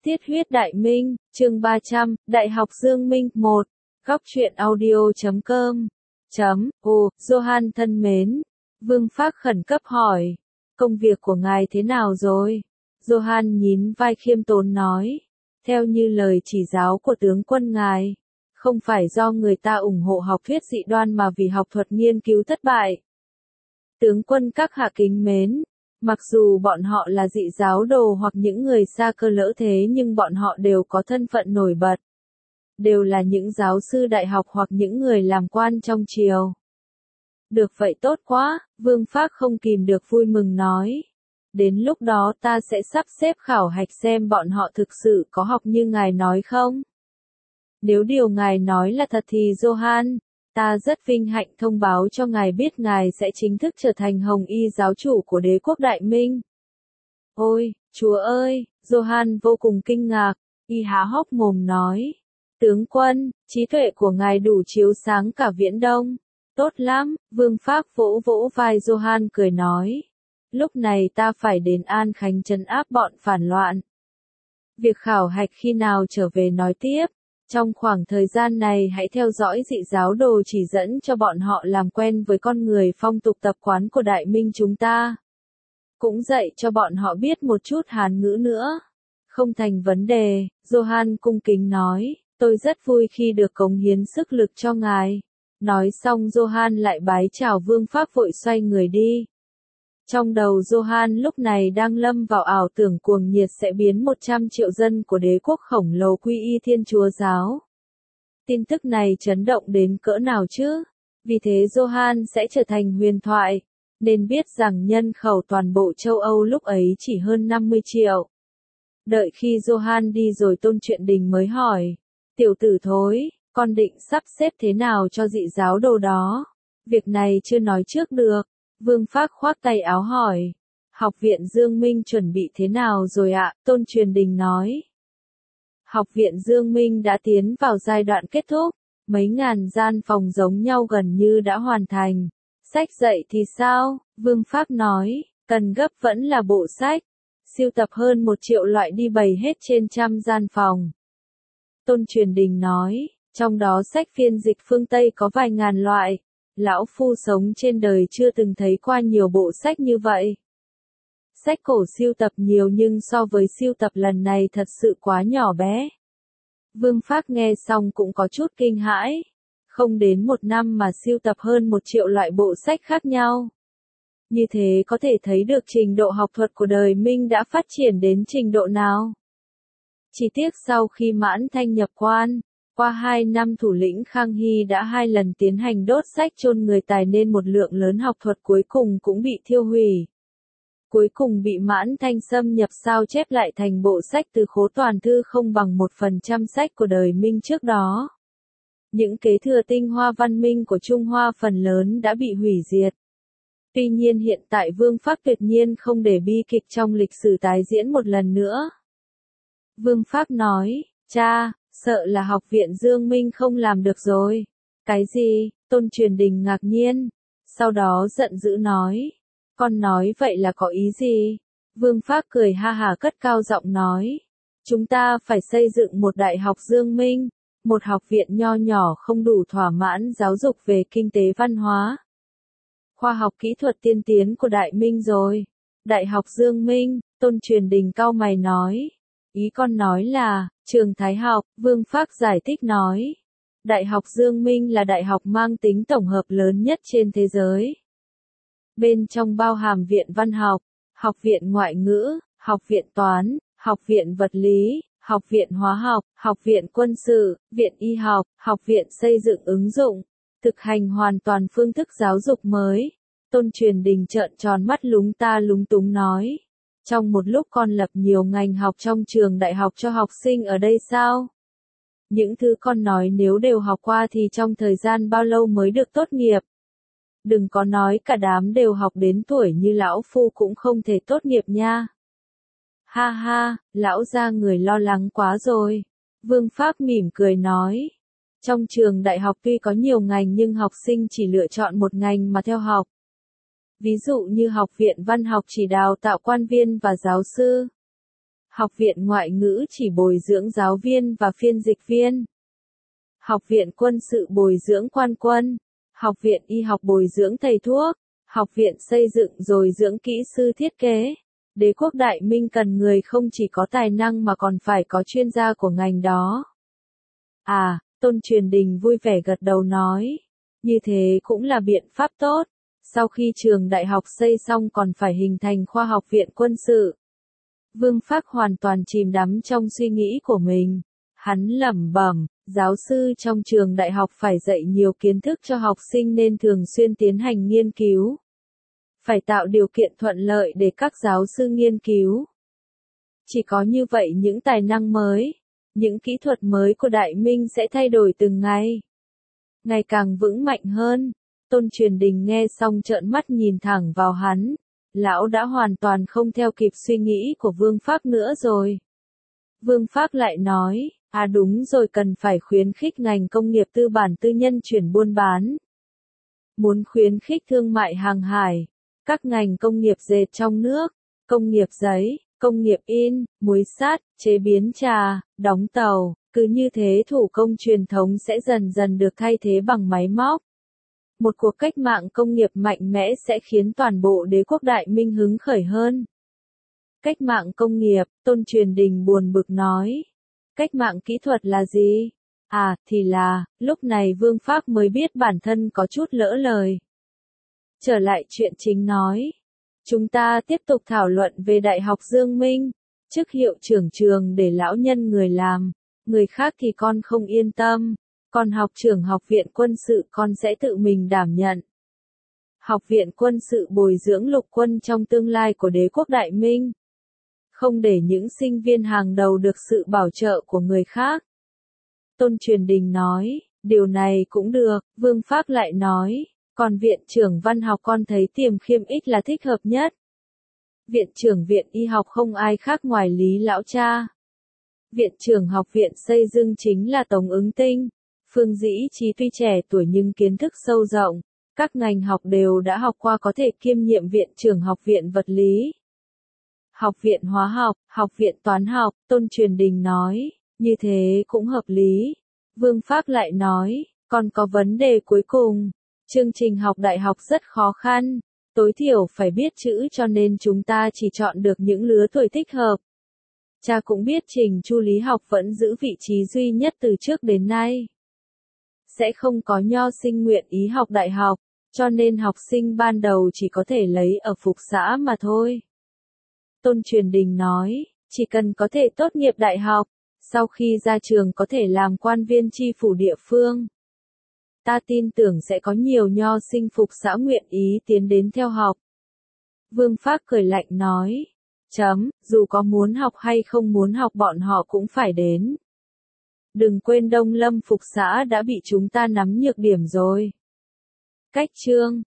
Tiết huyết đại minh, chương 300, Đại học Dương Minh 1, góc truyện audio.com. Johan thân mến, Vương Phác khẩn cấp hỏi, công việc của ngài thế nào rồi? Johan nhún vai khiêm tốn nói, theo như lời chỉ giáo của tướng quân ngài, không phải do người ta ủng hộ học thuyết dị đoan mà vì học thuật nghiên cứu thất bại. Tướng quân các hạ kính mến, mặc dù bọn họ là dị giáo đồ hoặc những người xa cơ lỡ thế nhưng bọn họ đều có thân phận nổi bật. Đều là những giáo sư đại học hoặc những người làm quan trong triều. Được vậy tốt quá, Vương Phác không kìm được vui mừng nói. Đến lúc đó ta sẽ sắp xếp khảo hạch xem bọn họ thực sự có học như ngài nói không? Nếu điều ngài nói là thật thì Johan, ta rất vinh hạnh thông báo cho ngài biết ngài sẽ chính thức trở thành Hồng Y giáo chủ của đế quốc Đại Minh. Ôi, Chúa ơi, Johan vô cùng kinh ngạc, y há hốc mồm nói. Tướng quân, trí tuệ của ngài đủ chiếu sáng cả Viễn Đông. Tốt lắm, Vương Phác vỗ vỗ vai Johan cười nói. Lúc này ta phải đến An Khánh trấn áp bọn phản loạn. Việc khảo hạch khi nào trở về nói tiếp. Trong khoảng thời gian này hãy theo dõi dị giáo đồ chỉ dẫn cho bọn họ làm quen với con người phong tục tập quán của Đại Minh chúng ta. Cũng dạy cho bọn họ biết một chút Hán ngữ nữa. Không thành vấn đề, Johan cung kính nói, tôi rất vui khi được cống hiến sức lực cho ngài. Nói xong Johan lại bái chào Vương Phác vội xoay người đi. Trong đầu Johan lúc này đang lâm vào ảo tưởng cuồng nhiệt sẽ biến 100 triệu dân của đế quốc khổng lồ quy y Thiên Chúa giáo. Tin tức này chấn động đến cỡ nào chứ? Vì thế Johan sẽ trở thành huyền thoại. Nên biết rằng nhân khẩu toàn bộ châu Âu lúc ấy chỉ hơn 50 triệu. Đợi khi Johan đi rồi Tôn Truyện Đình mới hỏi. Tiểu tử thối, con định sắp xếp thế nào cho dị giáo đồ đó? Việc này chưa nói trước được. Vương Phác khoác tay áo hỏi. Học viện Dương Minh chuẩn bị thế nào rồi ạ? Tôn Truyện Đình nói. Học viện Dương Minh đã tiến vào giai đoạn kết thúc. Mấy ngàn gian phòng giống nhau gần như đã hoàn thành. Sách dạy thì sao? Vương Phác nói. Cần gấp vẫn là bộ sách. Sưu tập hơn 1 triệu loại đi bày hết trên trăm gian phòng. Tôn Truyện Đình nói. Trong đó sách phiên dịch phương Tây có vài ngàn loại. Lão Phu sống trên đời chưa từng thấy qua nhiều bộ sách như vậy. Sách cổ sưu tập nhiều nhưng so với sưu tập lần này thật sự quá nhỏ bé. Vương Phác nghe xong cũng có chút kinh hãi. Không đến 1 năm mà sưu tập hơn 1 triệu loại bộ sách khác nhau. Như thế có thể thấy được trình độ học thuật của đời Minh đã phát triển đến trình độ nào. Chỉ tiếc sau khi Mãn Thanh nhập quan, qua 2 năm thủ lĩnh Khang Hy đã 2 lần tiến hành đốt sách chôn người tài nên một lượng lớn học thuật cuối cùng cũng bị thiêu hủy. Cuối cùng bị Mãn Thanh xâm nhập sao chép lại thành bộ sách từ khố toàn thư không bằng 1% sách của đời Minh trước đó. Những kế thừa tinh hoa văn minh của Trung Hoa phần lớn đã bị hủy diệt. Tuy nhiên hiện tại Vương Phác tuyệt nhiên không để bi kịch trong lịch sử tái diễn một lần nữa. Vương Phác nói, cha, sợ là học viện Dương Minh không làm được rồi. Cái gì? Tôn Truyện Đình ngạc nhiên. Sau đó giận dữ nói. Con nói vậy là có ý gì? Vương Phác cười ha hả cất cao giọng nói. Chúng ta phải xây dựng một đại học Dương Minh. Một học viện nho nhỏ không đủ thỏa mãn giáo dục về kinh tế văn hóa. Khoa học kỹ thuật tiên tiến của Đại Minh rồi. Đại học Dương Minh, Tôn Truyện Đình cau mày nói. Ý con nói là, trường Thái học, Vương Phác giải thích nói. Đại học Dương Minh là đại học mang tính tổng hợp lớn nhất trên thế giới. Bên trong bao hàm viện văn học, học viện ngoại ngữ, học viện toán, học viện vật lý, học viện hóa học, học viện quân sự, viện y học, học viện xây dựng ứng dụng, thực hành hoàn toàn phương thức giáo dục mới. Tôn Truyện Đình trợn tròn mắt lúng ta lúng túng nói. Trong một lúc con lập nhiều ngành học trong trường đại học cho học sinh ở đây sao? Những thứ con nói nếu đều học qua thì trong thời gian bao lâu mới được tốt nghiệp? Đừng có nói cả đám đều học đến tuổi như lão Phu cũng không thể tốt nghiệp nha. Ha ha, lão gia người lo lắng quá rồi. Vương Phác mỉm cười nói. Trong trường đại học tuy có nhiều ngành nhưng học sinh chỉ lựa chọn một ngành mà theo học. Ví dụ như học viện văn học chỉ đào tạo quan viên và giáo sư. Học viện ngoại ngữ chỉ bồi dưỡng giáo viên và phiên dịch viên. Học viện quân sự bồi dưỡng quan quân. Học viện y học bồi dưỡng thầy thuốc. Học viện xây dựng rồi dưỡng kỹ sư thiết kế. Đế quốc Đại Minh cần người không chỉ có tài năng mà còn phải có chuyên gia của ngành đó. À, Tôn Truyền Đình vui vẻ gật đầu nói. Như thế cũng là biện pháp tốt. Sau khi trường đại học xây xong còn phải hình thành khoa học viện quân sự. Vương Phác hoàn toàn chìm đắm trong suy nghĩ của mình. Hắn lẩm bẩm, giáo sư trong trường đại học phải dạy nhiều kiến thức cho học sinh nên thường xuyên tiến hành nghiên cứu. Phải tạo điều kiện thuận lợi để các giáo sư nghiên cứu. Chỉ có như vậy những tài năng mới, những kỹ thuật mới của Đại Minh sẽ thay đổi từng ngày. Ngày càng vững mạnh hơn. Tôn Truyền Đình nghe xong trợn mắt nhìn thẳng vào hắn. Lão đã hoàn toàn không theo kịp suy nghĩ của Vương Phác nữa rồi. Vương Phác lại nói, à đúng rồi, cần phải khuyến khích ngành công nghiệp tư bản tư nhân chuyển buôn bán. Muốn khuyến khích thương mại hàng hải, các ngành công nghiệp dệt trong nước, công nghiệp giấy, công nghiệp in, muối sắt, chế biến trà, đóng tàu, cứ như thế thủ công truyền thống sẽ dần dần được thay thế bằng máy móc. Một cuộc cách mạng công nghiệp mạnh mẽ sẽ khiến toàn bộ đế quốc Đại Minh hứng khởi hơn. Cách mạng công nghiệp, Tôn Truyền Đình buồn bực nói. Cách mạng kỹ thuật là gì? À, thì là, lúc này Vương Phác mới biết bản thân có chút lỡ lời. Trở lại chuyện chính nói. Chúng ta tiếp tục thảo luận về Đại học Dương Minh. Chức hiệu trưởng trường để lão nhân người làm. Người khác thì con không yên tâm. Còn học trưởng học viện quân sự con sẽ tự mình đảm nhận. Học viện quân sự bồi dưỡng lục quân trong tương lai của đế quốc Đại Minh. Không để những sinh viên hàng đầu được sự bảo trợ của người khác. Tôn Truyền Đình nói, điều này cũng được. Vương Phác lại nói, còn viện trưởng văn học con thấy Tiềm Khiêm Ích là thích hợp nhất. Viện trưởng viện y học không ai khác ngoài Lý lão cha. Viện trưởng học viện xây dựng chính là Tống Ứng Tinh. Phương Dĩ Trí tuy trẻ tuổi nhưng kiến thức sâu rộng, các ngành học đều đã học qua, có thể kiêm nhiệm viện trưởng học viện vật lý. Học viện hóa học, học viện toán học, Tôn Truyền Đình nói, như thế cũng hợp lý. Vương Phác lại nói, còn có vấn đề cuối cùng, chương trình học đại học rất khó khăn, tối thiểu phải biết chữ cho nên chúng ta chỉ chọn được những lứa tuổi thích hợp. Cha cũng biết trình chu lý học vẫn giữ vị trí duy nhất từ trước đến nay. Sẽ không có nho sinh nguyện ý học đại học, cho nên học sinh ban đầu chỉ có thể lấy ở phục xã mà thôi. Tôn Truyền Đình nói, chỉ cần có thể tốt nghiệp đại học, sau khi ra trường có thể làm quan viên chi phủ địa phương. Ta tin tưởng sẽ có nhiều nho sinh phục xã nguyện ý tiến đến theo học. Vương Phác cười lạnh nói, dù có muốn học hay không muốn học bọn họ cũng phải đến. Đừng quên Đông Lâm phục xã đã bị chúng ta nắm nhược điểm rồi. Cách chương